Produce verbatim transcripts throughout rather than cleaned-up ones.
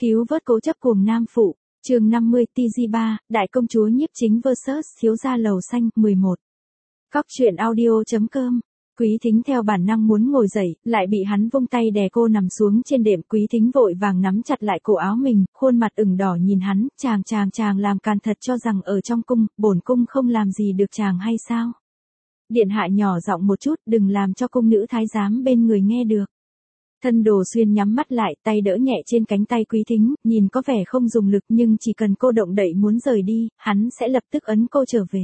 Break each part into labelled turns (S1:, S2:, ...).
S1: Cứu vớt cố chấp cuồng nam phụ, chương năm mươi tê giê ba, Đại công chúa nhiếp chính versus thiếu gia lầu xanh, mười một. Cóc truyện audio.com. Quý Thính theo bản năng muốn ngồi dậy, lại bị hắn vung tay đè cô nằm xuống trên đệm. Quý Thính vội vàng nắm chặt lại cổ áo mình, khuôn mặt ửng đỏ nhìn hắn, chàng chàng chàng làm càn thật cho rằng ở trong cung, bổn cung không làm gì được chàng hay sao? Điện hạ nhỏ giọng một chút, đừng làm cho cung nữ thái giám bên người nghe được. Thân Đồ Xuyên nhắm mắt lại, tay đỡ nhẹ trên cánh tay Quý Thính, nhìn có vẻ không dùng lực nhưng chỉ cần cô động đậy muốn rời đi, hắn sẽ lập tức ấn cô trở về.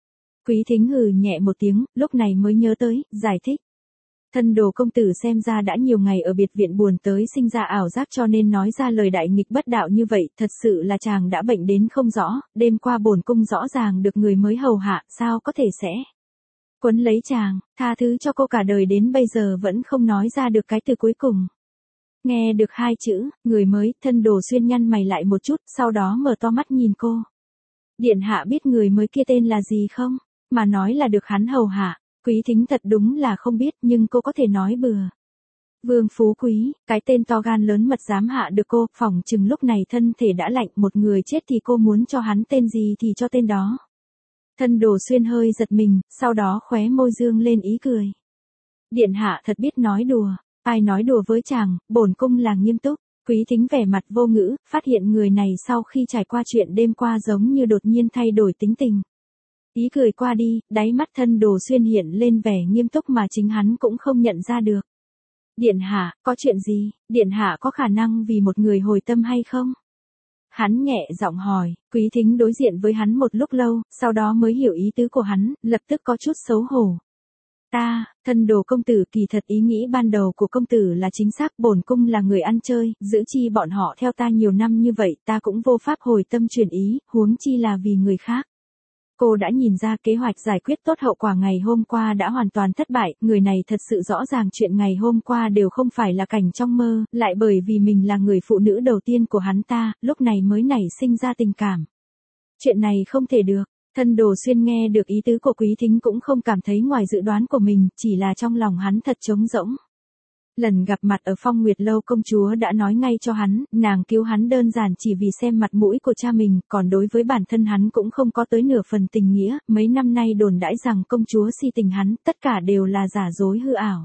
S1: Quý Thính hừ nhẹ một tiếng, lúc này mới nhớ tới, giải thích. Thân Đồ công tử xem ra đã nhiều ngày ở biệt viện buồn tới sinh ra ảo giác cho nên nói ra lời đại nghịch bất đạo như vậy, thật sự là chàng đã bệnh đến không rõ, đêm qua bổn cung rõ ràng được người mới hầu hạ, sao có thể sẽ quấn lấy chàng, tha thứ cho cô cả đời đến bây giờ vẫn không nói ra được cái từ cuối cùng. Nghe được hai chữ, người mới, Thân Đồ Xuyên nhăn mày lại một chút, sau đó mở to mắt nhìn cô. Điện hạ biết người mới kia tên là gì không? Mà nói là được hắn hầu hạ. Quý Thính thật đúng là không biết nhưng cô có thể nói bừa. Vương Phú Quý, cái tên to gan lớn mật dám hạ được cô, phỏng chừng lúc này thân thể đã lạnh, một người chết thì cô muốn cho hắn tên gì thì cho tên đó. Thân Đồ Xuyên hơi giật mình, sau đó khóe môi dương lên ý cười. Điện hạ thật biết nói đùa, ai nói đùa với chàng, bổn cung là nghiêm túc. Quý Thính vẻ mặt vô ngữ, phát hiện người này sau khi trải qua chuyện đêm qua giống như đột nhiên thay đổi tính tình. Ý cười qua đi, đáy mắt Thân Đồ Xuyên hiện lên vẻ nghiêm túc mà chính hắn cũng không nhận ra được. Điện hạ, có chuyện gì? Điện hạ có khả năng vì một người hồi tâm hay không? Hắn nhẹ giọng hỏi. Quý Thính đối diện với hắn một lúc lâu, sau đó mới hiểu ý tứ của hắn, lập tức có chút xấu hổ. Ta, Thân Đồ công tử, kỳ thật ý nghĩ ban đầu của công tử là chính xác, bổn cung là người ăn chơi, giữ chi bọn họ theo ta nhiều năm như vậy, ta cũng vô pháp hồi tâm chuyển ý, huống chi là vì người khác. Cô đã nhìn ra kế hoạch giải quyết tốt hậu quả ngày hôm qua đã hoàn toàn thất bại, người này thật sự rõ ràng chuyện ngày hôm qua đều không phải là cảnh trong mơ, lại bởi vì mình là người phụ nữ đầu tiên của hắn ta, lúc này mới nảy sinh ra tình cảm. Chuyện này không thể được. Thân Đồ Xuyên nghe được ý tứ của Quý Thính cũng không cảm thấy ngoài dự đoán của mình, chỉ là trong lòng hắn thật trống rỗng. Lần gặp mặt ở Phong Nguyệt Lâu công chúa đã nói ngay cho hắn, nàng cứu hắn đơn giản chỉ vì xem mặt mũi của cha mình, còn đối với bản thân hắn cũng không có tới nửa phần tình nghĩa, mấy năm nay đồn đãi rằng công chúa si tình hắn, tất cả đều là giả dối hư ảo.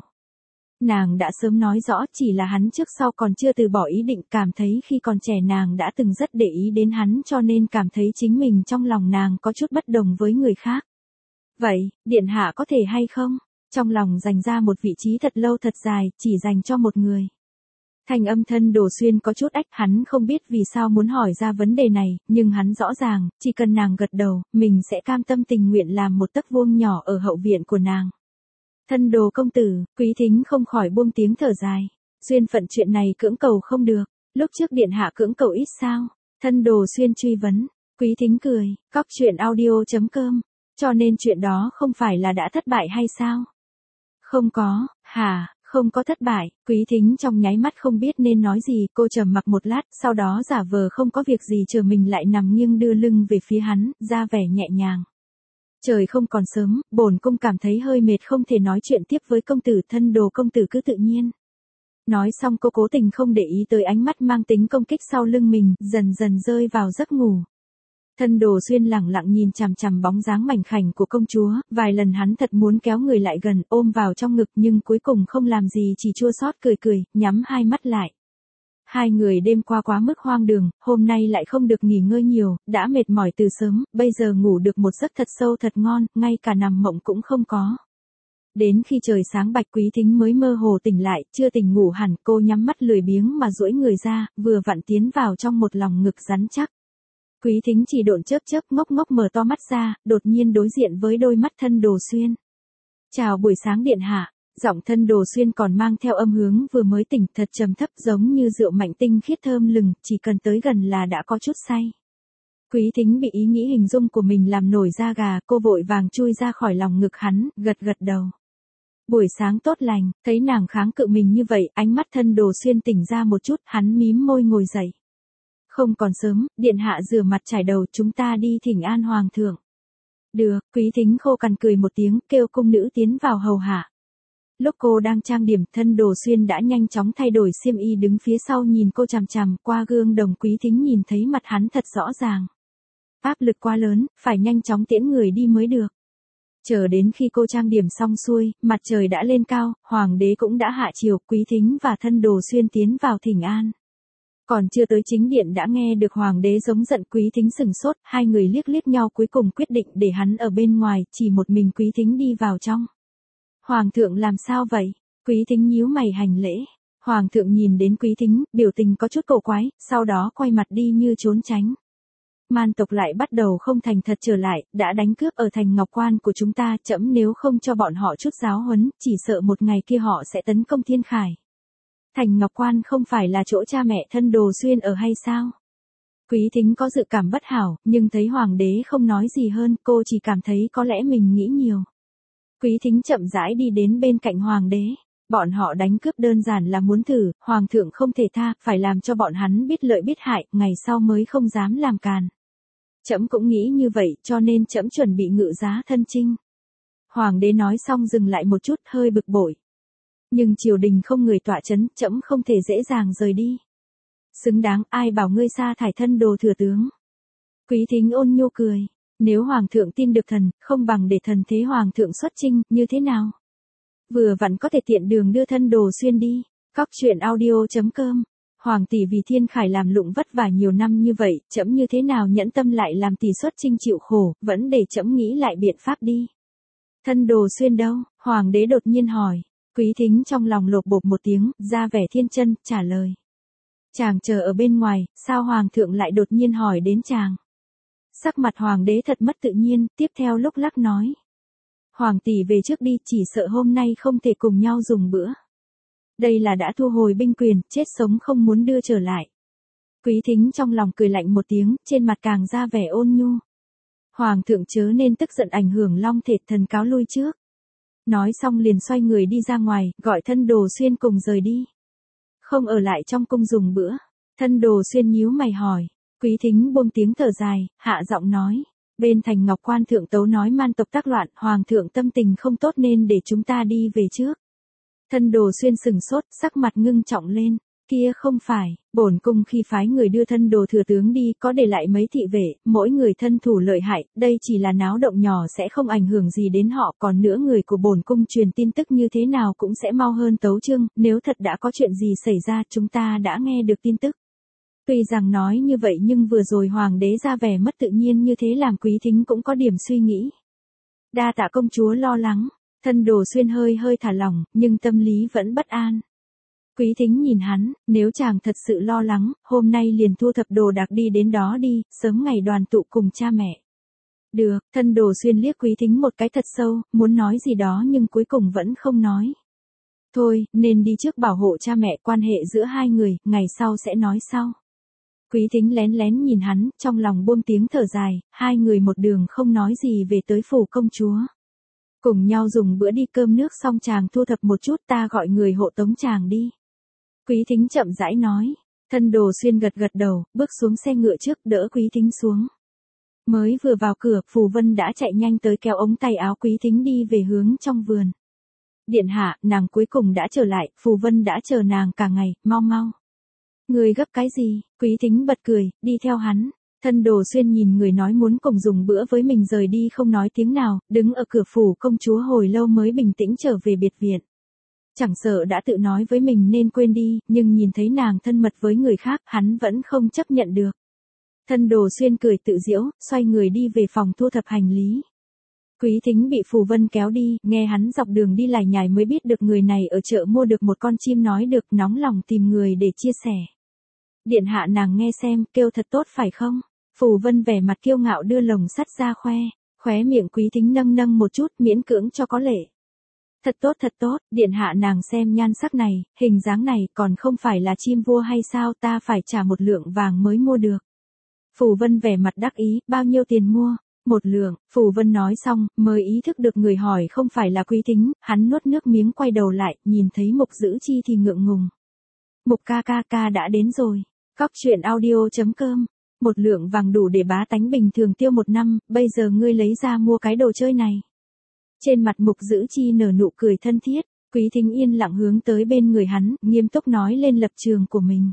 S1: Nàng đã sớm nói rõ, chỉ là hắn trước sau còn chưa từ bỏ ý định, cảm thấy khi còn trẻ nàng đã từng rất để ý đến hắn cho nên cảm thấy chính mình trong lòng nàng có chút bất đồng với người khác. Vậy, điện hạ có thể hay không? Trong lòng dành ra một vị trí thật lâu thật dài, chỉ dành cho một người. Thanh âm Thân Đồ Xuyên có chút ách, hắn không biết vì sao muốn hỏi ra vấn đề này, nhưng hắn rõ ràng, chỉ cần nàng gật đầu, mình sẽ cam tâm tình nguyện làm một tấc vuông nhỏ ở hậu viện của nàng. Thân Đồ công tử, Quý Thính không khỏi buông tiếng thở dài. Duyên phận chuyện này cưỡng cầu không được, lúc trước điện hạ cưỡng cầu ít sao? Thân Đồ Xuyên truy vấn. Quý Thính cười, cóc truyện audio.com. Cho nên chuyện đó không phải là đã thất bại hay sao? Không có, hả, không có thất bại. Quý Thính trong nháy mắt không biết nên nói gì, cô trầm mặc một lát, sau đó giả vờ không có việc gì chờ mình lại nằm nghiêng đưa lưng về phía hắn, ra vẻ nhẹ nhàng. Trời không còn sớm, bổn cung cảm thấy hơi mệt không thể nói chuyện tiếp với công tử, Thân Đồ công tử cứ tự nhiên. Nói xong cô cố tình không để ý tới ánh mắt mang tính công kích sau lưng mình, dần dần rơi vào giấc ngủ. Thân Đồ Xuyên lẳng lặng nhìn chằm chằm bóng dáng mảnh khảnh của công chúa, vài lần hắn thật muốn kéo người lại gần, ôm vào trong ngực nhưng cuối cùng không làm gì chỉ chua xót cười cười, nhắm hai mắt lại. Hai người đêm qua quá mức hoang đường, hôm nay lại không được nghỉ ngơi nhiều, đã mệt mỏi từ sớm, bây giờ ngủ được một giấc thật sâu thật ngon, ngay cả nằm mộng cũng không có. Đến khi trời sáng Bạch Quý Thính mới mơ hồ tỉnh lại, chưa tỉnh ngủ hẳn, cô nhắm mắt lười biếng mà duỗi người ra, vừa vặn tiến vào trong một lòng ngực rắn chắc. Quý Thính chỉ độn chớp chớp ngốc ngốc mở to mắt ra, đột nhiên đối diện với đôi mắt Thân Đồ Xuyên. Chào buổi sáng điện hạ, giọng Thân Đồ Xuyên còn mang theo âm hướng vừa mới tỉnh, thật trầm thấp giống như rượu mạnh tinh khiết thơm lừng, chỉ cần tới gần là đã có chút say. Quý Thính bị ý nghĩ hình dung của mình làm nổi da gà, cô vội vàng chui ra khỏi lòng ngực hắn, gật gật đầu. Buổi sáng tốt lành, thấy nàng kháng cự mình như vậy, ánh mắt Thân Đồ Xuyên tỉnh ra một chút, hắn mím môi ngồi dậy. Không còn sớm, điện hạ rửa mặt trải đầu, chúng ta đi thỉnh an hoàng thượng. Được, Quý Thính khô cằn cười một tiếng, kêu cung nữ tiến vào hầu hạ. Lúc cô đang trang điểm, Thân Đồ Xuyên đã nhanh chóng thay đổi xiêm y đứng phía sau nhìn cô chằm chằm, qua gương đồng Quý Thính nhìn thấy mặt hắn thật rõ ràng. Áp lực quá lớn, phải nhanh chóng tiễn người đi mới được. Chờ đến khi cô trang điểm xong xuôi, mặt trời đã lên cao, Hoàng đế cũng đã hạ chiều, Quý Thính và Thân Đồ Xuyên tiến vào thỉnh an. Còn chưa tới chính điện đã nghe được Hoàng đế giống giận, Quý Thính sừng sốt, hai người liếc liếc nhau cuối cùng quyết định để hắn ở bên ngoài, chỉ một mình Quý Thính đi vào trong. Hoàng thượng làm sao vậy? Quý Thính nhíu mày hành lễ. Hoàng thượng nhìn đến Quý Thính, biểu tình có chút cổ quái, sau đó quay mặt đi như trốn tránh. Man tộc lại bắt đầu không thành thật trở lại, đã đánh cướp ở thành Ngọc Quan của chúng ta, trẫm nếu không cho bọn họ chút giáo huấn, chỉ sợ một ngày kia họ sẽ tấn công Thiên Khải. Thành Ngọc Quan không phải là chỗ cha mẹ Thân Đồ Xuyên ở hay sao? Quý Thính có dự cảm bất hảo, nhưng thấy Hoàng đế không nói gì hơn, cô chỉ cảm thấy có lẽ mình nghĩ nhiều. Quý Thính chậm rãi đi đến bên cạnh Hoàng đế. Bọn họ đánh cướp đơn giản là muốn thử, Hoàng thượng không thể tha, phải làm cho bọn hắn biết lợi biết hại, ngày sau mới không dám làm càn. Trẫm cũng nghĩ như vậy, cho nên trẫm chuẩn bị ngự giá thân chinh. Hoàng đế nói xong dừng lại một chút, hơi bực bội. Nhưng triều đình không người tọa chấn, trẫm không thể dễ dàng rời đi. Xứng đáng, ai bảo ngươi sa thải Thân Đồ thừa tướng. Quý Thính ôn nhu cười. Nếu Hoàng thượng tin được thần, không bằng để thần thế Hoàng thượng xuất chinh, như thế nào? Vừa vặn có thể tiện đường đưa Thân Đồ Xuyên đi. Cóc truyện audio chấm com. Hoàng tỷ vì Thiên Khải làm lụng vất vả nhiều năm như vậy, trẫm như thế nào nhẫn tâm lại làm tỷ xuất chinh chịu khổ, vẫn để trẫm nghĩ lại biện pháp đi. Thân Đồ Xuyên đâu? Hoàng đế đột nhiên hỏi. Quý Thính trong lòng lột bột một tiếng, ra vẻ thiên chân, trả lời. Chàng chờ ở bên ngoài, sao Hoàng thượng lại đột nhiên hỏi đến chàng? Sắc mặt Hoàng đế thật mất tự nhiên, tiếp theo lúc lắc nói. Hoàng tỷ về trước đi, chỉ sợ hôm nay không thể cùng nhau dùng bữa. Đây là đã thu hồi binh quyền, chết sống không muốn đưa trở lại. Quý Thính trong lòng cười lạnh một tiếng, trên mặt càng ra vẻ ôn nhu. Hoàng thượng chớ nên tức giận ảnh hưởng Long Thể, thần cáo lui trước. Nói xong liền xoay người đi ra ngoài, gọi Thân Đồ Xuyên cùng rời đi. Không ở lại trong cung dùng bữa. Thân Đồ Xuyên nhíu mày hỏi. Quý Thính buông tiếng thở dài, hạ giọng nói. Bên thành Ngọc Quan thượng tấu nói man tộc tác loạn, Hoàng thượng tâm tình không tốt nên để chúng ta đi về trước. Thân Đồ Xuyên sừng sốt, sắc mặt ngưng trọng lên. Kia không phải, bổn cung khi phái người đưa Thân Đồ thừa tướng đi, có để lại mấy thị vệ, mỗi người thân thủ lợi hại, đây chỉ là náo động nhỏ sẽ không ảnh hưởng gì đến họ, còn nữa người của bổn cung truyền tin tức như thế nào cũng sẽ mau hơn tấu chương, nếu thật đã có chuyện gì xảy ra, chúng ta đã nghe được tin tức. Tuy rằng nói như vậy nhưng vừa rồi Hoàng đế ra vẻ mất tự nhiên như thế làm Quý Thính cũng có điểm suy nghĩ. Đa tạ công chúa lo lắng. Thân Đồ Xuyên hơi hơi thả lỏng, nhưng tâm lý vẫn bất an. Quý Thính nhìn hắn, nếu chàng thật sự lo lắng, hôm nay liền thu thập đồ đạc đi đến đó đi, sớm ngày đoàn tụ cùng cha mẹ. Được, Thân Đồ Xuyên liếc Quý Thính một cái thật sâu, muốn nói gì đó nhưng cuối cùng vẫn không nói. Thôi, nên đi trước bảo hộ cha mẹ, quan hệ giữa hai người, ngày sau sẽ nói sau. Quý Thính lén lén nhìn hắn, trong lòng buông tiếng thở dài, hai người một đường không nói gì về tới phủ công chúa. Cùng nhau dùng bữa đi cơm nước xong chàng thu thập một chút, ta gọi người hộ tống chàng đi. Quý Thính chậm rãi nói. Thân Đồ Xuyên gật gật đầu, bước xuống xe ngựa trước, đỡ Quý Thính xuống. Mới vừa vào cửa, Phù Vân đã chạy nhanh tới kéo ống tay áo Quý Thính đi về hướng trong vườn. Điện hạ, nàng cuối cùng đã trở lại, Phù Vân đã chờ nàng cả ngày, mau mau. Người gấp cái gì? Quý Thính bật cười, đi theo hắn. Thân Đồ Xuyên nhìn người nói muốn cùng dùng bữa với mình rời đi không nói tiếng nào, đứng ở cửa phủ công chúa hồi lâu mới bình tĩnh trở về biệt viện. Chẳng sợ đã tự nói với mình nên quên đi, nhưng nhìn thấy nàng thân mật với người khác, hắn vẫn không chấp nhận được. Thân Đồ Xuyên cười tự giễu, xoay người đi về phòng thu thập hành lý. Quý Thính bị Phù Vân kéo đi, nghe hắn dọc đường đi lải nhải mới biết được người này ở chợ mua được một con chim nói được, nóng lòng tìm người để chia sẻ. Điện hạ nàng nghe xem, kêu thật tốt phải không? Phù Vân vẻ mặt kiêu ngạo đưa lồng sắt ra khoe, khóe miệng Quý Thính nâng nâng một chút, miễn cưỡng cho có lệ. Thật tốt thật tốt, điện hạ nàng xem nhan sắc này, hình dáng này, còn không phải là chim vua hay sao, ta phải trả một lượng vàng mới mua được. Phù Vân vẻ mặt đắc ý, bao nhiêu tiền mua? Một lượng. Phù Vân nói xong, mới ý thức được người hỏi không phải là Quý Thính, hắn nuốt nước miếng quay đầu lại, nhìn thấy Mục Dữ Chi thì ngượng ngùng. Mục ca ca ca đã đến rồi. Cóc truyện audio chấm com. Một lượng vàng đủ để bá tánh bình thường tiêu một năm, bây giờ ngươi lấy ra mua cái đồ chơi này. Trên mặt Mục Dữ Chi nở nụ cười thân thiết. Quý Thính yên lặng hướng tới bên người hắn, nghiêm túc nói lên lập trường của mình.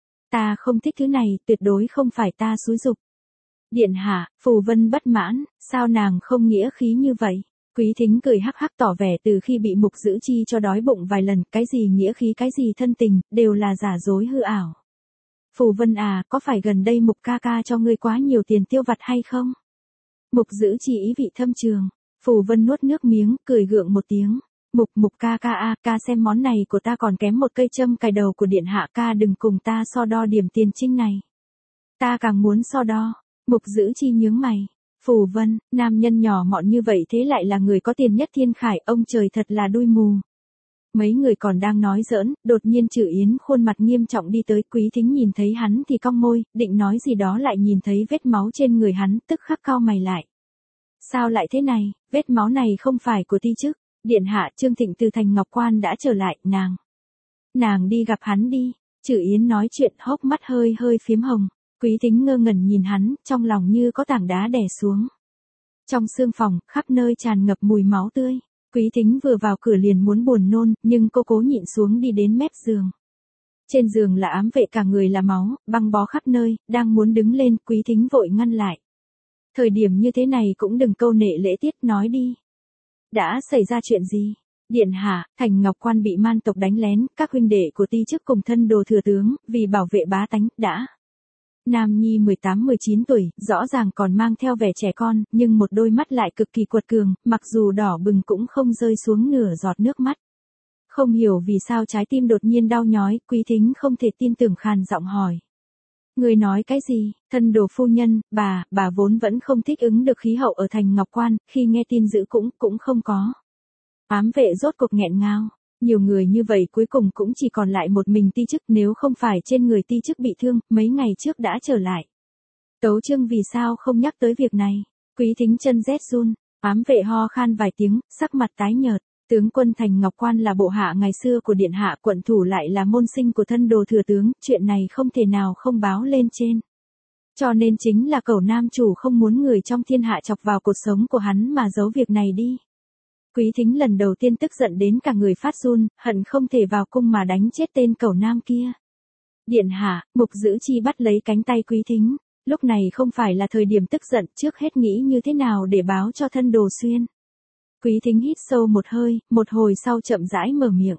S1: Ta không thích thứ này, tuyệt đối không phải ta xúi giục. Điện hạ, Phù Vân bất mãn, sao nàng không nghĩa khí như vậy? Quý Thính cười hắc hắc tỏ vẻ từ khi bị Mục Giữ Chi cho đói bụng vài lần, cái gì nghĩa khí cái gì thân tình, đều là giả dối hư ảo. Phù Vân à, có phải gần đây Mục ca ca cho ngươi quá nhiều tiền tiêu vặt hay không? Mục Giữ Chi ý vị thâm trường. Phù Vân nuốt nước miếng, cười gượng một tiếng. Mục Mục ca ca a, ca xem món này của ta còn kém một cây châm cài đầu của điện hạ, ca đừng cùng ta so đo điểm tiền trinh này. Ta càng muốn so đo. Mục Giữ Chi nhướng mày. Phù Vân, nam nhân nhỏ mọn như vậy thế lại là người có tiền nhất thiên khải, ông trời thật là đuôi mù. Mấy người còn đang nói giỡn, đột nhiên Trử Yến khuôn mặt nghiêm trọng đi tới. Quý Thính nhìn thấy hắn thì cong môi, định nói gì đó lại nhìn thấy vết máu trên người hắn, tức khắc cau mày lại. Sao lại thế này, vết máu này không phải của ti chức. Điện hạ, Trương Thịnh từ Thành Ngọc Quan đã trở lại, nàng. Nàng đi gặp hắn đi. Trử Yến nói chuyện hốc mắt hơi hơi phiếm hồng. Quý Thính ngơ ngẩn nhìn hắn, trong lòng như có tảng đá đè xuống. Trong sương phòng, khắp nơi tràn ngập mùi máu tươi. Quý Thính vừa vào cửa liền muốn buồn nôn, nhưng cô cố nhịn xuống đi đến mép giường. Trên giường là ám vệ cả người là máu, băng bó khắp nơi, đang muốn đứng lên, Quý Thính vội ngăn lại. Thời điểm như thế này cũng đừng câu nệ lễ tiết, nói đi. Đã xảy ra chuyện gì? Điện hạ, Thành Ngọc Quan bị man tộc đánh lén, các huynh đệ của ti chức cùng thân đồ thừa tướng, vì bảo vệ bá tánh, đã. Nam nhi mười tám mười chín tuổi, rõ ràng còn mang theo vẻ trẻ con, nhưng một đôi mắt lại cực kỳ quật cường, mặc dù đỏ bừng cũng không rơi xuống nửa giọt nước mắt. Không hiểu vì sao trái tim đột nhiên đau nhói, Quý Thính không thể tin tưởng khàn giọng hỏi. Người nói cái gì? Thân đồ phu nhân, bà, bà vốn vẫn không thích ứng được khí hậu ở Thành Ngọc Quan, khi nghe tin dữ cũng, cũng không có. Ám vệ rốt cuộc nghẹn ngào. Nhiều người như vậy cuối cùng cũng chỉ còn lại một mình ti chức, nếu không phải trên người ti chức bị thương, mấy ngày trước đã trở lại. Tấu Chương vì sao không nhắc tới việc này? Quý Thính chân rét run, ám vệ ho khan vài tiếng, sắc mặt tái nhợt. Tướng quân Thành Ngọc Quan là bộ hạ ngày xưa của điện hạ, quận thủ lại là môn sinh của thân đồ thừa tướng, chuyện này không thể nào không báo lên trên. Cho nên chính là Cẩu Nam chủ không muốn người trong thiên hạ chọc vào cuộc sống của hắn mà giấu việc này đi. Quý Thính lần đầu tiên tức giận đến cả người phát run, hận không thể vào cung mà đánh chết tên Cẩu Nam kia. Điện hạ, Mục Giữ Chi bắt lấy cánh tay Quý Thính, lúc này không phải là thời điểm tức giận, trước hết nghĩ như thế nào để báo cho thân Đồ Xuyên. Quý Thính hít sâu một hơi, một hồi sau chậm rãi mở miệng.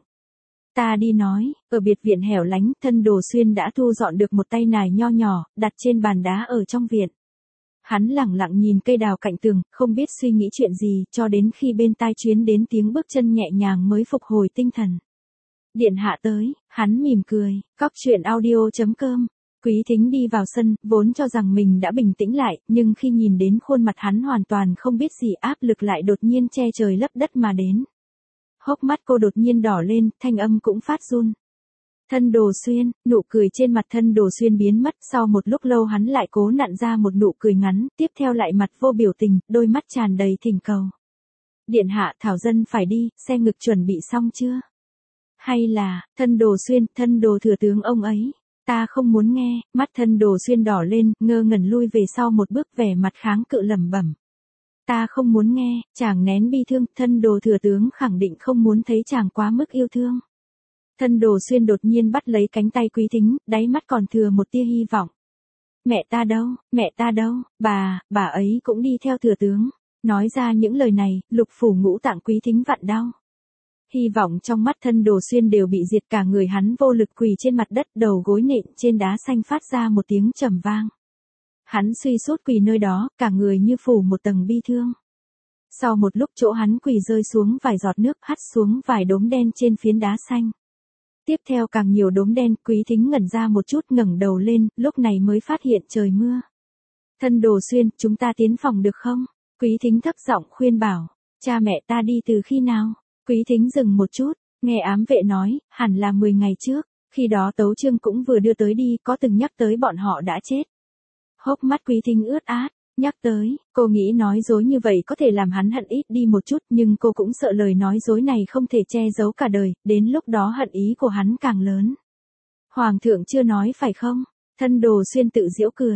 S1: Ta đi nói, ở biệt viện hẻo lánh, thân Đồ Xuyên đã thu dọn được một tay nải nho nhỏ, đặt trên bàn đá ở trong viện. Hắn lẳng lặng nhìn cây đào cạnh tường, không biết suy nghĩ chuyện gì, cho đến khi bên tai chuyến đến tiếng bước chân nhẹ nhàng mới phục hồi tinh thần. Điện hạ tới, hắn mỉm cười, cóc truyện audio chấm com. Quý Thính đi vào sân, vốn cho rằng mình đã bình tĩnh lại, nhưng khi nhìn đến khuôn mặt hắn hoàn toàn không biết gì, áp lực lại đột nhiên che trời lấp đất mà đến. Hốc mắt cô đột nhiên đỏ lên, thanh âm cũng phát run. Thân Đồ Xuyên, nụ cười trên mặt thân Đồ Xuyên biến mất, sau một lúc lâu hắn lại cố nặn ra một nụ cười ngắn, tiếp theo lại mặt vô biểu tình, đôi mắt tràn đầy thỉnh cầu. Điện hạ, Thảo dân phải đi, xe ngực chuẩn bị xong chưa? Hay là, thân Đồ Xuyên, thân Đồ thừa tướng ông ấy? Ta không muốn nghe. Mắt thân Đồ Xuyên đỏ lên, ngơ ngẩn lui về sau một bước, vẻ mặt kháng cự lẩm bẩm. Ta không muốn nghe. Chàng nén bi thương, thân Đồ thừa tướng khẳng định không muốn thấy chàng quá mức yêu thương. Thân Đồ Xuyên đột nhiên bắt lấy cánh tay Quý Thính, đáy mắt còn thừa một tia hy vọng. Mẹ ta đâu, mẹ ta đâu, bà, bà ấy cũng đi theo thừa tướng. Nói ra những lời này, lục phủ ngũ tạng Quý Thính vặn đau. Hy vọng trong mắt thân Đồ Xuyên đều bị diệt, cả người hắn vô lực quỳ trên mặt đất, đầu gối nện trên đá xanh phát ra một tiếng trầm vang. Hắn suy sút quỳ nơi đó, cả người như phủ một tầng bi thương. Sau một lúc chỗ hắn quỳ rơi xuống vài giọt nước, hắt xuống vài đốm đen trên phiến đá xanh. Tiếp theo càng nhiều đốm đen, Quý Thính ngẩn ra một chút, ngẩng đầu lên, lúc này mới phát hiện trời mưa. Thân Đồ Xuyên, chúng ta tiến phòng được không? Quý Thính thấp giọng khuyên bảo. Cha mẹ ta đi từ khi nào? Quý Thính dừng một chút, nghe ám vệ nói, hẳn là mười ngày trước, khi đó Tấu Chương cũng vừa đưa tới đi, có từng nhắc tới bọn họ đã chết. Hốc mắt Quý Thính ướt át, nhắc tới, cô nghĩ nói dối như vậy có thể làm hắn hận ít đi một chút, nhưng cô cũng sợ lời nói dối này không thể che giấu cả đời, đến lúc đó hận ý của hắn càng lớn. Hoàng thượng chưa nói phải không? Thân Đồ Xuyên tự giễu cười.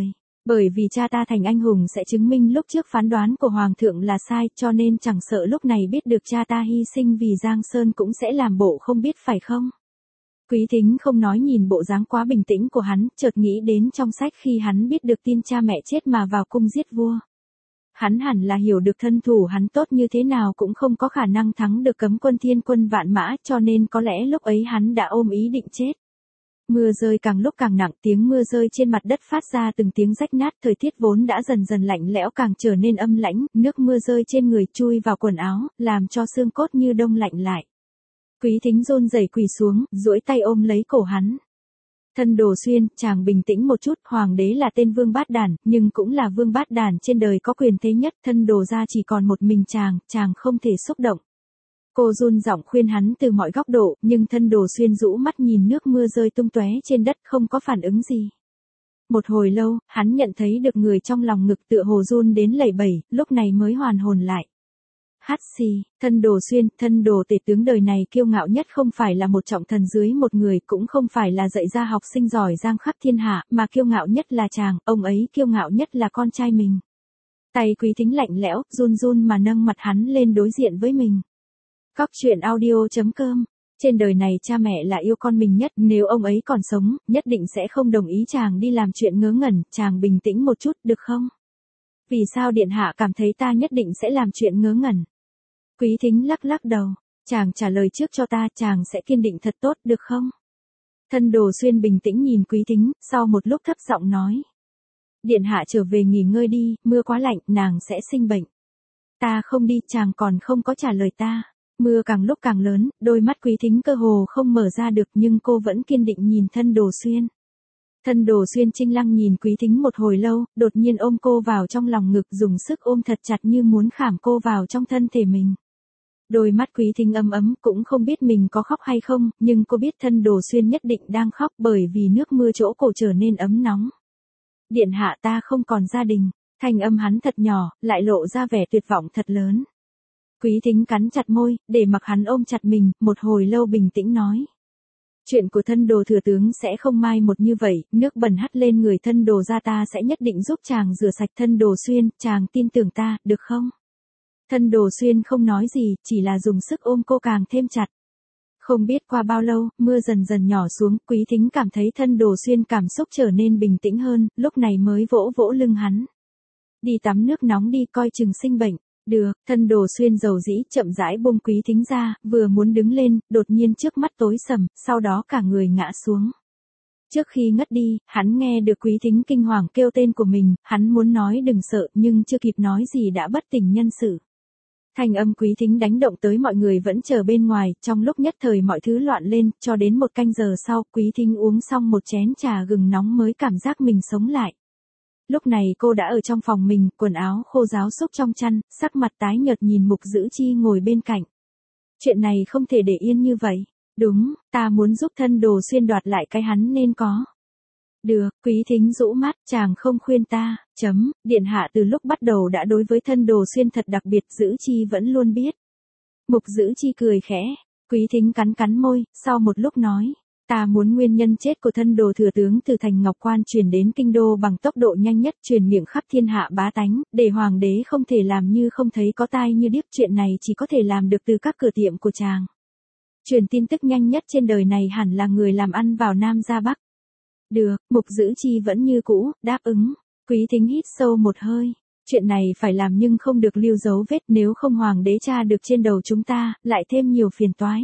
S1: Bởi vì cha ta thành anh hùng sẽ chứng minh lúc trước phán đoán của Hoàng thượng là sai, cho nên chẳng sợ lúc này biết được cha ta hy sinh vì Giang Sơn cũng sẽ làm bộ không biết phải không? Quý Thính không nói, nhìn bộ dáng quá bình tĩnh của hắn, chợt nghĩ đến trong sách khi hắn biết được tin cha mẹ chết mà vào cung giết vua. Hắn hẳn là hiểu được thân thủ hắn tốt như thế nào cũng không có khả năng thắng được cấm quân thiên quân vạn mã, cho nên có lẽ lúc ấy hắn đã ôm ý định chết. Mưa rơi càng lúc càng nặng, tiếng mưa rơi trên mặt đất phát ra từng tiếng rách nát, thời tiết vốn đã dần dần lạnh lẽo càng trở nên âm lãnh, nước mưa rơi trên người chui vào quần áo, làm cho xương cốt như đông lạnh lại. Quý Thính run rẩy quỳ xuống, duỗi tay ôm lấy cổ hắn. Thân Đồ Xuyên, chàng bình tĩnh một chút, hoàng đế là tên vương bát đản, nhưng cũng là vương bát đản trên đời có quyền thế nhất, thân Đồ gia chỉ còn một mình chàng, chàng không thể xúc động. Cô run giọng khuyên hắn từ mọi góc độ, nhưng thân Đồ Xuyên rũ mắt nhìn nước mưa rơi tung tóe trên đất không có phản ứng gì. Một hồi lâu, hắn nhận thấy được người trong lòng ngực tựa hồ run đến lẩy bẩy, lúc này mới hoàn hồn lại. Hát xì, thân Đồ Xuyên, thân Đồ tể tướng đời này kiêu ngạo nhất không phải là một trọng thần dưới một người, cũng không phải là dạy ra học sinh giỏi giang khắp thiên hạ, mà kiêu ngạo nhất là chàng, ông ấy kiêu ngạo nhất là con trai mình. Tay Quý Thính lạnh lẽo, run run mà nâng mặt hắn lên đối diện với mình. Cóc truyện audio chấm com. Trên đời này cha mẹ là yêu con mình nhất, nếu ông ấy còn sống, nhất định sẽ không đồng ý chàng đi làm chuyện ngớ ngẩn, chàng bình tĩnh một chút, được không? Vì sao điện hạ cảm thấy ta nhất định sẽ làm chuyện ngớ ngẩn? Quý Thính lắc lắc đầu, chàng trả lời trước cho ta, chàng sẽ kiên định thật tốt, được không? Thân Đồ Xuyên bình tĩnh nhìn Quý Thính, sau một lúc thấp giọng nói. Điện hạ trở về nghỉ ngơi đi, mưa quá lạnh, nàng sẽ sinh bệnh. Ta không đi, chàng còn không có trả lời ta. Mưa càng lúc càng lớn, đôi mắt Quý Thính cơ hồ không mở ra được nhưng cô vẫn kiên định nhìn thân Đồ Xuyên. Thân Đồ Xuyên chinh lăng nhìn Quý Thính một hồi lâu, đột nhiên ôm cô vào trong lòng ngực dùng sức ôm thật chặt như muốn khảm cô vào trong thân thể mình. Đôi mắt Quý Thính ấm ấm, cũng không biết mình có khóc hay không, nhưng cô biết thân Đồ Xuyên nhất định đang khóc bởi vì nước mưa chỗ cổ trở nên ấm nóng. Điện hạ, ta không còn gia đình. Thanh âm hắn thật nhỏ, lại lộ ra vẻ tuyệt vọng thật lớn. Quý Thính cắn chặt môi, để mặc hắn ôm chặt mình, một hồi lâu bình tĩnh nói. Chuyện của thân Đồ thừa tướng sẽ không mai một như vậy, nước bẩn hắt lên người thân Đồ gia ta sẽ nhất định giúp chàng rửa sạch. Thân Đồ Xuyên, chàng tin tưởng ta, được không? Thân Đồ Xuyên không nói gì, chỉ là dùng sức ôm cô càng thêm chặt. Không biết qua bao lâu, mưa dần dần nhỏ xuống, Quý Thính cảm thấy thân Đồ Xuyên cảm xúc trở nên bình tĩnh hơn, lúc này mới vỗ vỗ lưng hắn. Đi tắm nước nóng đi, coi chừng sinh bệnh. Được, thân Đồ Xuyên dầu dĩ chậm rãi buông Quý Thính ra, vừa muốn đứng lên, đột nhiên trước mắt tối sầm, sau đó cả người ngã xuống. Trước khi ngất đi, hắn nghe được Quý Thính kinh hoàng kêu tên của mình, hắn muốn nói đừng sợ, nhưng chưa kịp nói gì đã bất tỉnh nhân sự. Thanh âm Quý Thính đánh động tới mọi người vẫn chờ bên ngoài, trong lúc nhất thời mọi thứ loạn lên, cho đến một canh giờ sau, Quý Thính uống xong một chén trà gừng nóng mới cảm giác mình sống lại. Lúc này cô đã ở trong phòng mình, quần áo khô ráo xúc trong chăn, sắc mặt tái nhợt nhìn Mục Dữ Chi ngồi bên cạnh. Chuyện này không thể để yên như vậy. Đúng, ta muốn giúp thân Đồ Xuyên đoạt lại cái hắn nên có. Được, Quý Thính rũ mắt, chàng không khuyên ta, chấm, điện hạ từ lúc bắt đầu đã đối với thân Đồ Xuyên thật đặc biệt, Dữ Chi vẫn luôn biết. Mục Dữ Chi cười khẽ, Quý Thính cắn cắn môi, sau một lúc nói. Ta muốn nguyên nhân chết của thân Đồ thừa tướng từ thành Ngọc Quan truyền đến kinh đô bằng tốc độ nhanh nhất, truyền miệng khắp thiên hạ bá tánh, để hoàng đế không thể làm như không thấy có tai như điếc, chuyện này chỉ có thể làm được từ các cửa tiệm của chàng. Truyền tin tức nhanh nhất trên đời này hẳn là người làm ăn vào Nam ra Bắc. Được, Mục Dữ Chi vẫn như cũ, đáp ứng. Quý Thính hít sâu một hơi. Chuyện này phải làm nhưng không được lưu dấu vết, nếu không hoàng đế tra được trên đầu chúng ta, lại thêm nhiều phiền toái.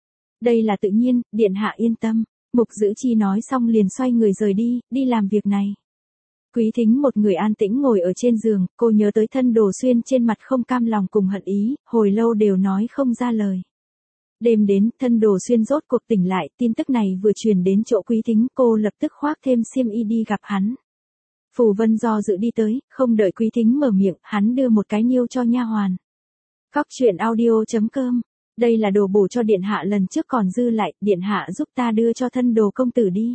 S1: Đây là tự nhiên, điện hạ yên tâm. Mục Dữ Chi nói xong liền xoay người rời đi, đi làm việc này. Quý Thính một người an tĩnh ngồi ở trên giường, cô nhớ tới thân Đồ Xuyên trên mặt không cam lòng cùng hận ý, hồi lâu đều nói không ra lời. Đêm đến, thân Đồ Xuyên rốt cuộc tỉnh lại, tin tức này vừa truyền đến chỗ Quý Thính, cô lập tức khoác thêm xiêm y đi gặp hắn. Phù Vân do dự đi tới, không đợi Quý Thính mở miệng, hắn đưa một cái niêu cho nha hoàn. Cóc truyện audio chấm com. Đây là đồ bổ cho điện hạ lần trước còn dư lại, điện hạ giúp ta đưa cho thân Đồ công tử đi.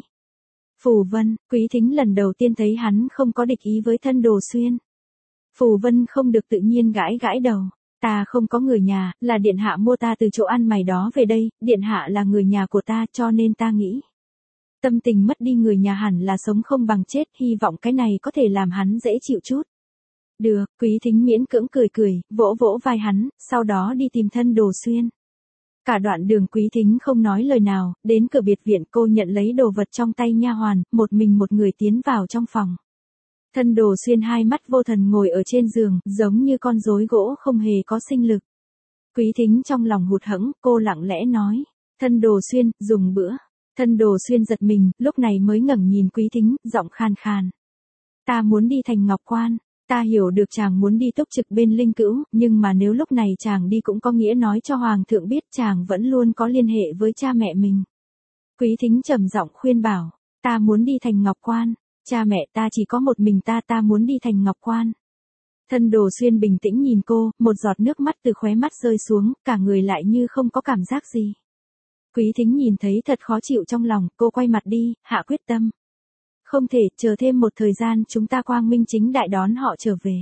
S1: Phù Vân, Quý Thính lần đầu tiên thấy hắn không có địch ý với thân Đồ Xuyên. Phù Vân không được tự nhiên gãi gãi đầu. Ta không có người nhà, là điện hạ mua ta từ chỗ ăn mày đó về đây, điện hạ là người nhà của ta cho nên ta nghĩ. Tâm tình mất đi người nhà hẳn là sống không bằng chết, hy vọng cái này có thể làm hắn dễ chịu chút. Được, Quý Thính miễn cưỡng cười cười, vỗ vỗ vai hắn, sau đó đi tìm Thân Đồ Xuyên. Cả đoạn đường Quý Thính không nói lời nào, đến cửa biệt viện cô nhận lấy đồ vật trong tay nha hoàn, một mình một người tiến vào trong phòng. Thân Đồ Xuyên hai mắt vô thần ngồi ở trên giường, giống như con rối gỗ không hề có sinh lực. Quý Thính trong lòng hụt hẫng, cô lặng lẽ nói, Thân Đồ Xuyên, dùng bữa. Thân Đồ Xuyên giật mình, lúc này mới ngẩng nhìn Quý Thính, giọng khan khan. Ta muốn đi thành Ngọc Quan. Ta hiểu được chàng muốn đi túc trực bên Linh Cữu, nhưng mà nếu lúc này chàng đi cũng có nghĩa nói cho Hoàng thượng biết chàng vẫn luôn có liên hệ với cha mẹ mình. Quý Thính trầm giọng khuyên bảo, ta muốn đi thành Ngọc Quan, cha mẹ ta chỉ có một mình ta, ta muốn đi thành Ngọc Quan. Thân Đồ Xuyên bình tĩnh nhìn cô, một giọt nước mắt từ khóe mắt rơi xuống, cả người lại như không có cảm giác gì. Quý Thính nhìn thấy thật khó chịu trong lòng, cô quay mặt đi, hạ quyết tâm. Không thể, chờ thêm một thời gian chúng ta quang minh chính đại đón họ trở về.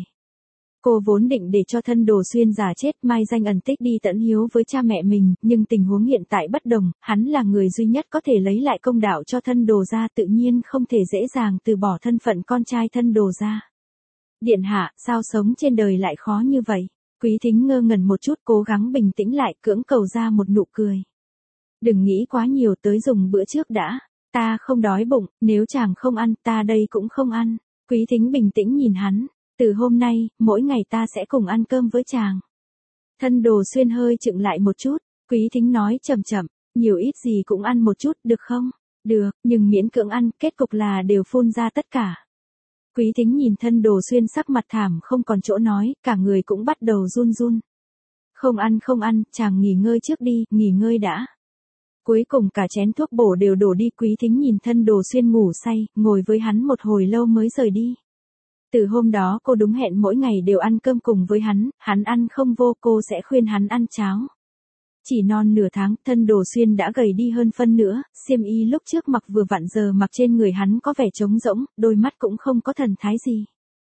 S1: Cô vốn định để cho Thân Đồ Xuyên giả chết mai danh ẩn tích đi tận hiếu với cha mẹ mình, nhưng tình huống hiện tại bất đồng, hắn là người duy nhất có thể lấy lại công đạo cho Thân Đồ gia, tự nhiên không thể dễ dàng từ bỏ thân phận con trai Thân Đồ gia. Điện hạ, sao sống trên đời lại khó như vậy? Quý Thính ngơ ngẩn một chút, cố gắng bình tĩnh lại, cưỡng cầu ra một nụ cười. Đừng nghĩ quá nhiều, tới dùng bữa trước đã. Ta không đói bụng, nếu chàng không ăn, ta đây cũng không ăn. Quý Thính bình tĩnh nhìn hắn, từ hôm nay, mỗi ngày ta sẽ cùng ăn cơm với chàng. Thân Đồ Xuyên hơi chững lại một chút, Quý Thính nói chậm chậm, nhiều ít gì cũng ăn một chút, được không? Được, nhưng miễn cưỡng ăn, kết cục là đều phun ra tất cả. Quý Thính nhìn Thân Đồ Xuyên sắc mặt thảm không còn chỗ nói, cả người cũng bắt đầu run run. Không ăn không ăn, chàng nghỉ ngơi trước đi, nghỉ ngơi đã. Cuối cùng cả chén thuốc bổ đều đổ đi. Quý Thính nhìn Thân Đồ Xuyên ngủ say, ngồi với hắn một hồi lâu mới rời đi. Từ hôm đó cô đúng hẹn mỗi ngày đều ăn cơm cùng với hắn, hắn ăn không vô cô sẽ khuyên hắn ăn cháo. Chỉ non nửa tháng, Thân Đồ Xuyên đã gầy đi hơn phân nữa, xiêm y lúc trước mặc vừa vặn giờ mặc trên người hắn có vẻ trống rỗng, đôi mắt cũng không có thần thái gì.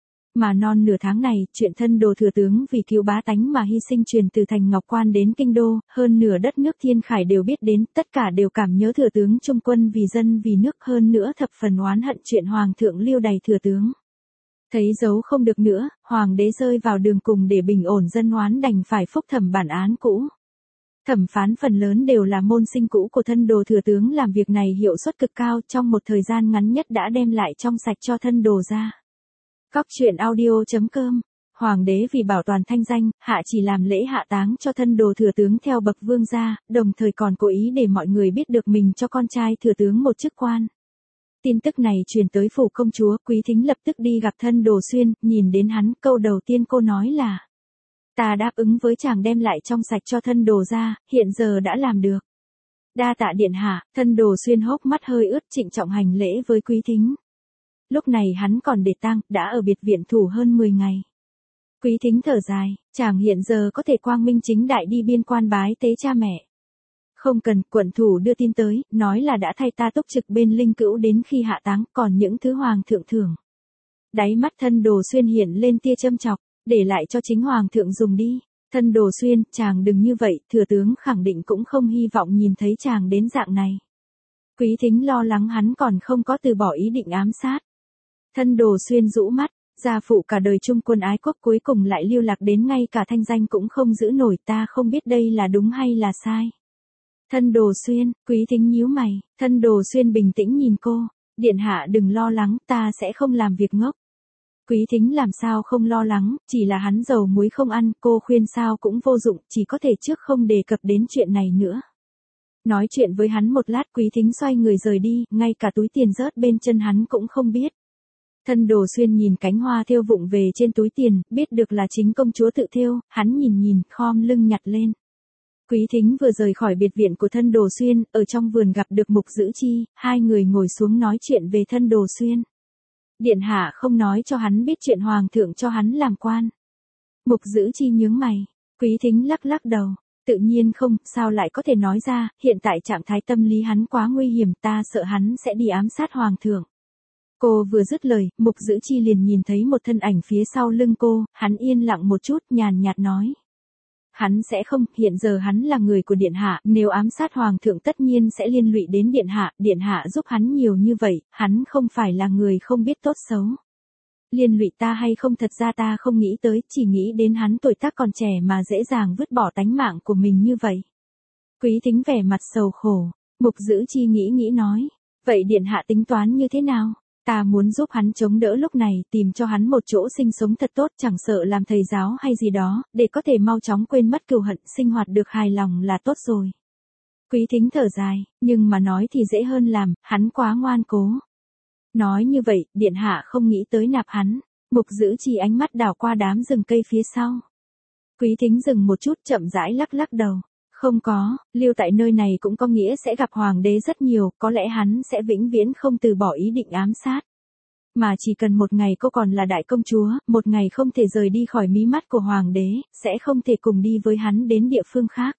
S1: Mà non nửa tháng này, chuyện Thân Đồ thừa tướng vì cứu bá tánh mà hy sinh truyền từ thành Ngọc Quan đến kinh đô, hơn nửa đất nước Thiên Khải đều biết đến, tất cả đều cảm nhớ thừa tướng trung quân vì dân vì nước, hơn nữa thập phần oán hận chuyện hoàng thượng lưu đày thừa tướng. Thấy giấu không được nữa, hoàng đế rơi vào đường cùng để bình ổn dân oán đành phải phúc thẩm bản án cũ. Thẩm phán phần lớn đều là môn sinh cũ của Thân Đồ thừa tướng, làm việc này hiệu suất cực cao, trong một thời gian ngắn nhất đã đem lại trong sạch cho Thân Đồ ra. Cóc truyện audio chấm com. Hoàng đế vì bảo toàn thanh danh, hạ chỉ làm lễ hạ táng cho Thân Đồ thừa tướng theo bậc vương gia, đồng thời còn cố ý để mọi người biết được mình cho con trai thừa tướng một chức quan. Tin tức này truyền tới phủ công chúa, Quý Thính lập tức đi gặp Thân Đồ Xuyên, nhìn đến hắn, câu đầu tiên cô nói là: ta đáp ứng với chàng đem lại trong sạch cho Thân Đồ ra, hiện giờ đã làm được. Đa tạ điện hạ. Thân Đồ Xuyên hốc mắt hơi ướt, trịnh trọng hành lễ với Quý Thính. Lúc này hắn còn để tang, đã ở biệt viện thủ hơn mười ngày. Quý Thính thở dài, chàng hiện giờ có thể quang minh chính đại đi biên quan bái tế cha mẹ. Không cần, quận thủ đưa tin tới, nói là đã thay ta túc trực bên Linh Cữu đến khi hạ táng, còn những thứ hoàng thượng thưởng. Đáy mắt Thân Đồ Xuyên hiện lên tia châm chọc, để lại cho chính hoàng thượng dùng đi. Thân Đồ Xuyên, chàng đừng như vậy, thừa tướng khẳng định cũng không hy vọng nhìn thấy chàng đến dạng này. Quý Thính lo lắng hắn còn không có từ bỏ ý định ám sát. Thân Đồ Xuyên rũ mắt, gia phụ cả đời trung quân ái quốc cuối cùng lại lưu lạc đến ngay cả thanh danh cũng không giữ nổi, ta không biết đây là đúng hay là sai. Thân Đồ Xuyên, Quý Thính nhíu mày, Thân Đồ Xuyên bình tĩnh nhìn cô, điện hạ đừng lo lắng, ta sẽ không làm việc ngốc. Quý Thính làm sao không lo lắng, chỉ là hắn dầu muối không ăn, cô khuyên sao cũng vô dụng, chỉ có thể trước không đề cập đến chuyện này nữa. Nói chuyện với hắn một lát, Quý Thính xoay người rời đi, ngay cả túi tiền rớt bên chân hắn cũng không biết. Thân Đồ Xuyên nhìn cánh hoa thêu vụng về trên túi tiền, biết được là chính công chúa tự thêu, hắn nhìn nhìn, khom lưng nhặt lên. Quý Thính vừa rời khỏi biệt viện của Thân Đồ Xuyên, ở trong vườn gặp được Mục Dữ Chi, hai người ngồi xuống nói chuyện về Thân Đồ Xuyên. Điện hạ không nói cho hắn biết chuyện hoàng thượng cho hắn làm quan. Mục Dữ Chi nhướng mày, Quý Thính lắc lắc đầu, tự nhiên không, sao lại có thể nói ra, hiện tại trạng thái tâm lý hắn quá nguy hiểm, ta sợ hắn sẽ đi ám sát hoàng thượng. Cô vừa dứt lời, Mục Dữ Chi liền nhìn thấy một thân ảnh phía sau lưng cô, hắn yên lặng một chút, nhàn nhạt nói. Hắn sẽ không, hiện giờ hắn là người của điện hạ, nếu ám sát hoàng thượng tất nhiên sẽ liên lụy đến điện hạ, điện hạ giúp hắn nhiều như vậy, hắn không phải là người không biết tốt xấu. Liên lụy ta hay không, thật ra ta không nghĩ tới, chỉ nghĩ đến hắn tuổi tác còn trẻ mà dễ dàng vứt bỏ tánh mạng của mình như vậy. Quý Thính vẻ mặt sầu khổ, Mục Dữ Chi nghĩ nghĩ nói, vậy điện hạ tính toán như thế nào? Ta muốn giúp hắn chống đỡ lúc này, tìm cho hắn một chỗ sinh sống thật tốt, chẳng sợ làm thầy giáo hay gì đó, để có thể mau chóng quên mất cừu hận, sinh hoạt được hài lòng là tốt rồi. Quý Thính thở dài, nhưng mà nói thì dễ hơn làm, hắn quá ngoan cố. Nói như vậy, điện hạ không nghĩ tới nạp hắn. Mục Dữ Chi ánh mắt đảo qua đám rừng cây phía sau. Quý Thính dừng một chút, chậm rãi lắc lắc đầu. Không có, lưu tại nơi này cũng có nghĩa sẽ gặp hoàng đế rất nhiều, có lẽ hắn sẽ vĩnh viễn không từ bỏ ý định ám sát. Mà chỉ cần một ngày cô còn là đại công chúa, một ngày không thể rời đi khỏi mí mắt của hoàng đế, sẽ không thể cùng đi với hắn đến địa phương khác.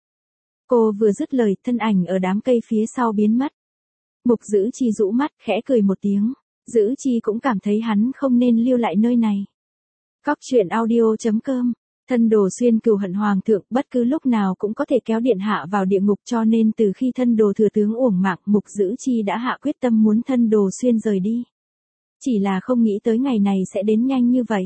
S1: Cô vừa dứt lời, thân ảnh ở đám cây phía sau biến mất. Mục Dữ Chi rũ mắt, khẽ cười một tiếng. Dữ Chi cũng cảm thấy hắn không nên lưu lại nơi này. Cóc truyện audio chấm com. Thân Đồ Xuyên cừu hận hoàng thượng, bất cứ lúc nào cũng có thể kéo điện hạ vào địa ngục, cho nên từ khi thân Đồ thừa tướng uổng mạng, Mục Dữ Chi đã hạ quyết tâm muốn thân Đồ Xuyên rời đi. Chỉ là không nghĩ tới ngày này sẽ đến nhanh như vậy.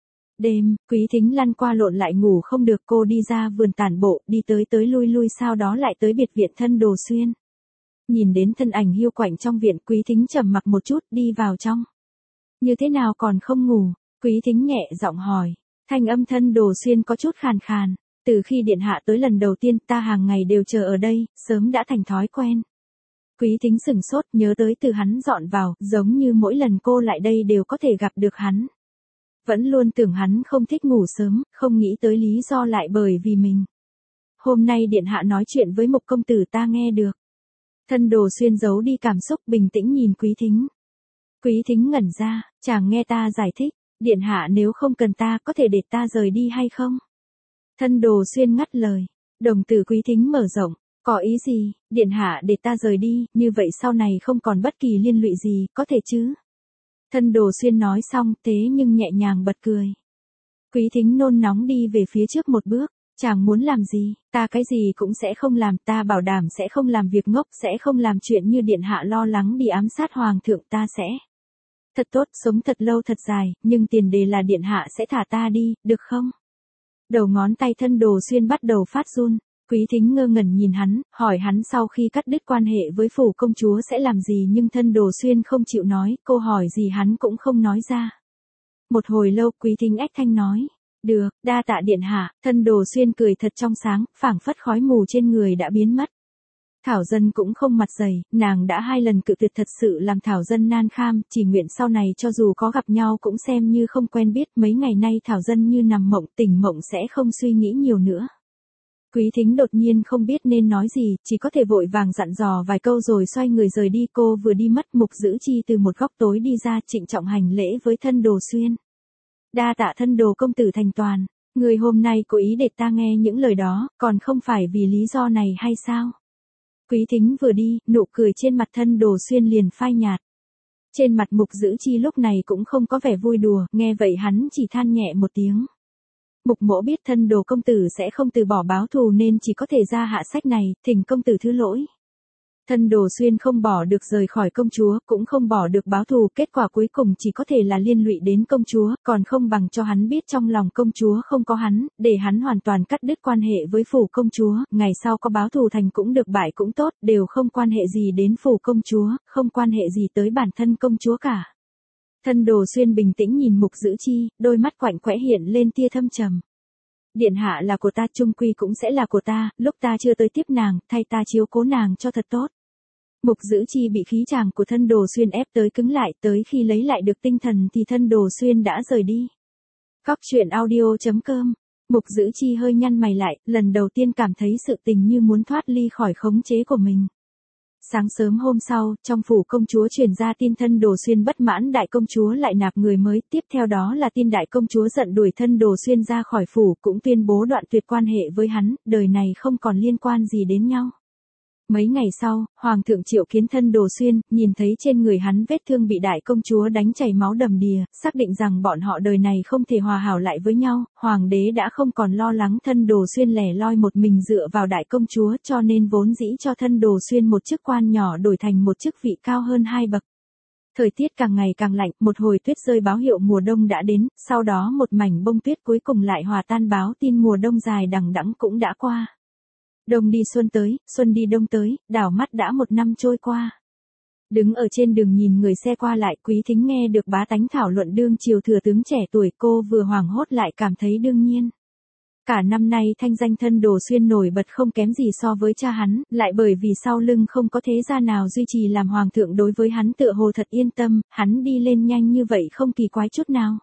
S1: Đêm, Quý Thính lăn qua lộn lại ngủ không được, cô đi ra vườn tản bộ, đi tới tới lui lui, sau đó lại tới biệt viện thân Đồ Xuyên. Nhìn đến thân ảnh hiu quạnh trong viện, Quý Thính trầm mặc một chút, đi vào trong. Như thế nào còn không ngủ? Quý Thính nhẹ giọng hỏi. Thanh âm thân Đồ Xuyên có chút khàn khàn. Từ khi điện hạ tới lần đầu tiên, ta hàng ngày đều chờ ở đây, sớm đã thành thói quen. Quý Thính sửng sốt, nhớ tới từ hắn dọn vào, giống như mỗi lần cô lại đây đều có thể gặp được hắn. Vẫn luôn tưởng hắn không thích ngủ sớm, không nghĩ tới lý do lại bởi vì mình. Hôm nay điện hạ nói chuyện với Mục công tử, ta nghe được. Thân Đồ Xuyên giấu đi cảm xúc, bình tĩnh nhìn Quý Thính. Quý Thính ngẩn ra, chàng nghe ta giải thích, điện hạ nếu không cần ta, có thể để ta rời đi hay không? Thân Đồ Xuyên ngắt lời, đồng tử Quý Thính mở rộng, có ý gì, điện hạ để ta rời đi, như vậy sau này không còn bất kỳ liên lụy gì, có thể chứ? Thân Đồ Xuyên nói xong, thế nhưng nhẹ nhàng bật cười. Quý Thính nôn nóng đi về phía trước một bước. Chàng muốn làm gì, ta cái gì cũng sẽ không làm, ta bảo đảm sẽ không làm việc ngốc, sẽ không làm chuyện như điện hạ lo lắng đi ám sát hoàng thượng, ta sẽ thật tốt, sống thật lâu thật dài, nhưng tiền đề là điện hạ sẽ thả ta đi, được không? Đầu ngón tay thân Đồ Xuyên bắt đầu phát run. Quý Thính ngơ ngẩn nhìn hắn, hỏi hắn sau khi cắt đứt quan hệ với phủ công chúa sẽ làm gì, nhưng thân Đồ Xuyên không chịu nói, câu hỏi gì hắn cũng không nói ra. Một hồi lâu, Quý Thính ách thanh nói. Được, đa tạ điện hạ. Thân Đồ Xuyên cười thật trong sáng, phảng phất khói mù trên người đã biến mất. Thảo Dân cũng không mặt dày, nàng đã hai lần cự tuyệt, thật sự làm Thảo Dân nan kham, chỉ nguyện sau này cho dù có gặp nhau cũng xem như không quen biết, mấy ngày nay Thảo Dân như nằm mộng, tỉnh mộng sẽ không suy nghĩ nhiều nữa. Quý Thính đột nhiên không biết nên nói gì, chỉ có thể vội vàng dặn dò vài câu rồi xoay người rời đi. Cô vừa đi mất, Mục Dữ Chi từ một góc tối đi ra, trịnh trọng hành lễ với thân Đồ Xuyên. Đa tạ thân Đồ công tử thành toàn, người hôm nay cố ý để ta nghe những lời đó, còn không phải vì lý do này hay sao? Quý Thính vừa đi, nụ cười trên mặt thân Đồ Xuyên liền phai nhạt. Trên mặt Mục Dữ Chi lúc này cũng không có vẻ vui đùa, nghe vậy hắn chỉ than nhẹ một tiếng. Mục mỗ biết thân Đồ công tử sẽ không từ bỏ báo thù nên chỉ có thể ra hạ sách này, thỉnh công tử thứ lỗi. Thân Đồ Xuyên không bỏ được rời khỏi công chúa, cũng không bỏ được báo thù, kết quả cuối cùng chỉ có thể là liên lụy đến công chúa, còn không bằng cho hắn biết trong lòng công chúa không có hắn, để hắn hoàn toàn cắt đứt quan hệ với phủ công chúa, ngày sau có báo thù thành cũng được bại cũng tốt, đều không quan hệ gì đến phủ công chúa, không quan hệ gì tới bản thân công chúa cả. Thân Đồ Xuyên bình tĩnh nhìn Mục Dữ Chi, đôi mắt quạnh quẽ hiện lên tia thâm trầm. Điện hạ là của ta, chung quy cũng sẽ là của ta, lúc ta chưa tới tiếp nàng, thay ta chiếu cố nàng cho thật tốt. Mục Dữ Chi bị khí chàng của thân Đồ Xuyên ép tới cứng lại, tới khi lấy lại được tinh thần thì thân Đồ Xuyên đã rời đi. Cóc truyện audio chấm com. Mục Dữ Chi hơi nhăn mày lại, lần đầu tiên cảm thấy sự tình như muốn thoát ly khỏi khống chế của mình. Sáng sớm hôm sau, trong phủ công chúa truyền ra tin thân Đồ Xuyên bất mãn đại công chúa lại nạp người mới, tiếp theo đó là tin đại công chúa giận đuổi thân Đồ Xuyên ra khỏi phủ, cũng tuyên bố đoạn tuyệt quan hệ với hắn, đời này không còn liên quan gì đến nhau. Mấy ngày sau, Hoàng thượng triệu kiến Thân Đồ Xuyên, nhìn thấy trên người hắn vết thương bị đại công chúa đánh chảy máu đầm đìa, xác định rằng bọn họ đời này không thể hòa hảo lại với nhau, Hoàng đế đã không còn lo lắng Thân Đồ Xuyên lẻ loi một mình dựa vào đại công chúa cho nên vốn dĩ cho Thân Đồ Xuyên một chức quan nhỏ đổi thành một chức vị cao hơn hai bậc. Thời tiết càng ngày càng lạnh, một hồi tuyết rơi báo hiệu mùa đông đã đến, sau đó một mảnh bông tuyết cuối cùng lại hòa tan báo tin mùa đông dài đằng đẵng cũng đã qua. Đông đi xuân tới, xuân đi đông tới, đảo mắt đã một năm trôi qua. Đứng ở trên đường nhìn người xe qua lại, Quý Thính nghe được bá tánh thảo luận đương triều thừa tướng trẻ tuổi, cô vừa hoảng hốt lại cảm thấy đương nhiên. Cả năm nay thanh danh Thân Đồ Xuyên nổi bật không kém gì so với cha hắn, lại bởi vì sau lưng không có thế gia nào duy trì làm hoàng thượng đối với hắn tựa hồ thật yên tâm, hắn đi lên nhanh như vậy không kỳ quái chút nào.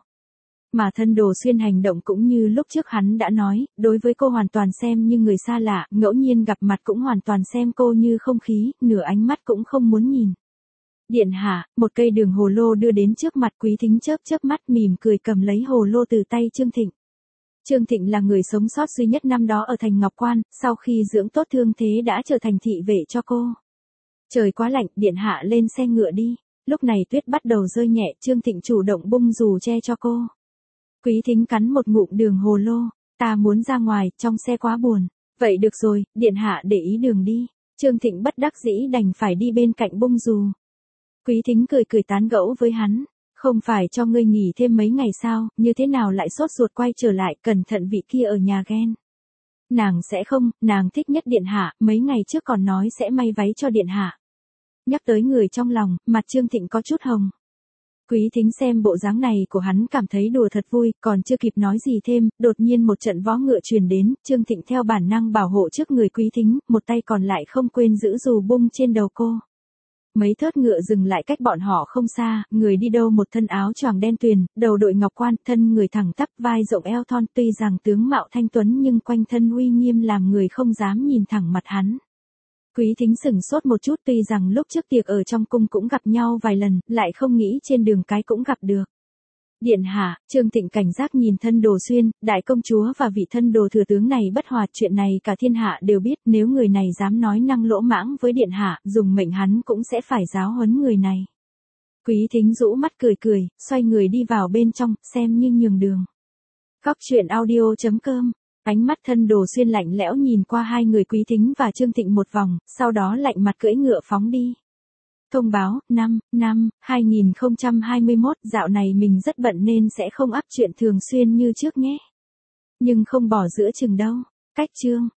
S1: Mà Thân Đồ Xuyên hành động cũng như lúc trước hắn đã nói, đối với cô hoàn toàn xem như người xa lạ, ngẫu nhiên gặp mặt cũng hoàn toàn xem cô như không khí, nửa ánh mắt cũng không muốn nhìn. Điện hạ, một cây đường hồ lô đưa đến trước mặt, Quý Thính chớp chớp mắt mỉm cười cầm lấy hồ lô từ tay Trương Thịnh. Trương Thịnh là người sống sót duy nhất năm đó ở thành Ngọc Quan, sau khi dưỡng tốt thương thế đã trở thành thị vệ cho cô. Trời quá lạnh, điện hạ lên xe ngựa đi. Lúc này tuyết bắt đầu rơi nhẹ, Trương Thịnh chủ động bung dù che cho cô. Quý Thính cắn một ngụm đường hồ lô, ta muốn ra ngoài, trong xe quá buồn. Vậy được rồi, điện hạ để ý đường đi. Trương Thịnh bất đắc dĩ đành phải đi bên cạnh bung dù. Quý Thính cười cười tán gẫu với hắn. Không phải cho ngươi nghỉ thêm mấy ngày sao, như thế nào lại sốt ruột quay trở lại, cẩn thận vị kia ở nhà ghen. Nàng sẽ không, nàng thích nhất điện hạ, mấy ngày trước còn nói sẽ may váy cho điện hạ. Nhắc tới người trong lòng, mặt Trương Thịnh có chút hồng. Quý Thính xem bộ dáng này của hắn cảm thấy đùa thật vui, còn chưa kịp nói gì thêm, đột nhiên một trận vó ngựa truyền đến, Trương Thịnh theo bản năng bảo hộ trước người Quý Thính, một tay còn lại không quên giữ dù bung trên đầu cô. Mấy thớt ngựa dừng lại cách bọn họ không xa, người đi đâu một thân áo choàng đen tuyền, đầu đội ngọc quan, thân người thẳng tắp, vai rộng eo thon, tuy rằng tướng mạo thanh tuấn nhưng quanh thân uy nghiêm làm người không dám nhìn thẳng mặt hắn. Quý Thính sửng sốt một chút, tuy rằng lúc trước tiệc ở trong cung cũng gặp nhau vài lần, lại không nghĩ trên đường cái cũng gặp được. Điện hạ, Trương Thịnh cảnh giác nhìn Thân Đồ Xuyên, đại công chúa và vị thân đồ thừa tướng này bất hòa, chuyện này cả thiên hạ đều biết, nếu người này dám nói năng lỗ mãng với điện hạ, dùng mệnh hắn cũng sẽ phải giáo huấn người này. Quý Thính rũ mắt cười cười, xoay người đi vào bên trong, xem như nhường đường. Góc truyện audio chấm com. Ánh mắt Thân Đồ Xuyên lạnh lẽo nhìn qua hai người Quý Thính và Trương Thịnh một vòng, sau đó lạnh mặt cưỡi ngựa phóng đi. Thông báo, năm, năm, hai nghìn không trăm hai mươi mốt, dạo này mình rất bận nên sẽ không up chuyện thường xuyên như trước nhé. Nhưng không bỏ giữa chừng đâu. Cách chương.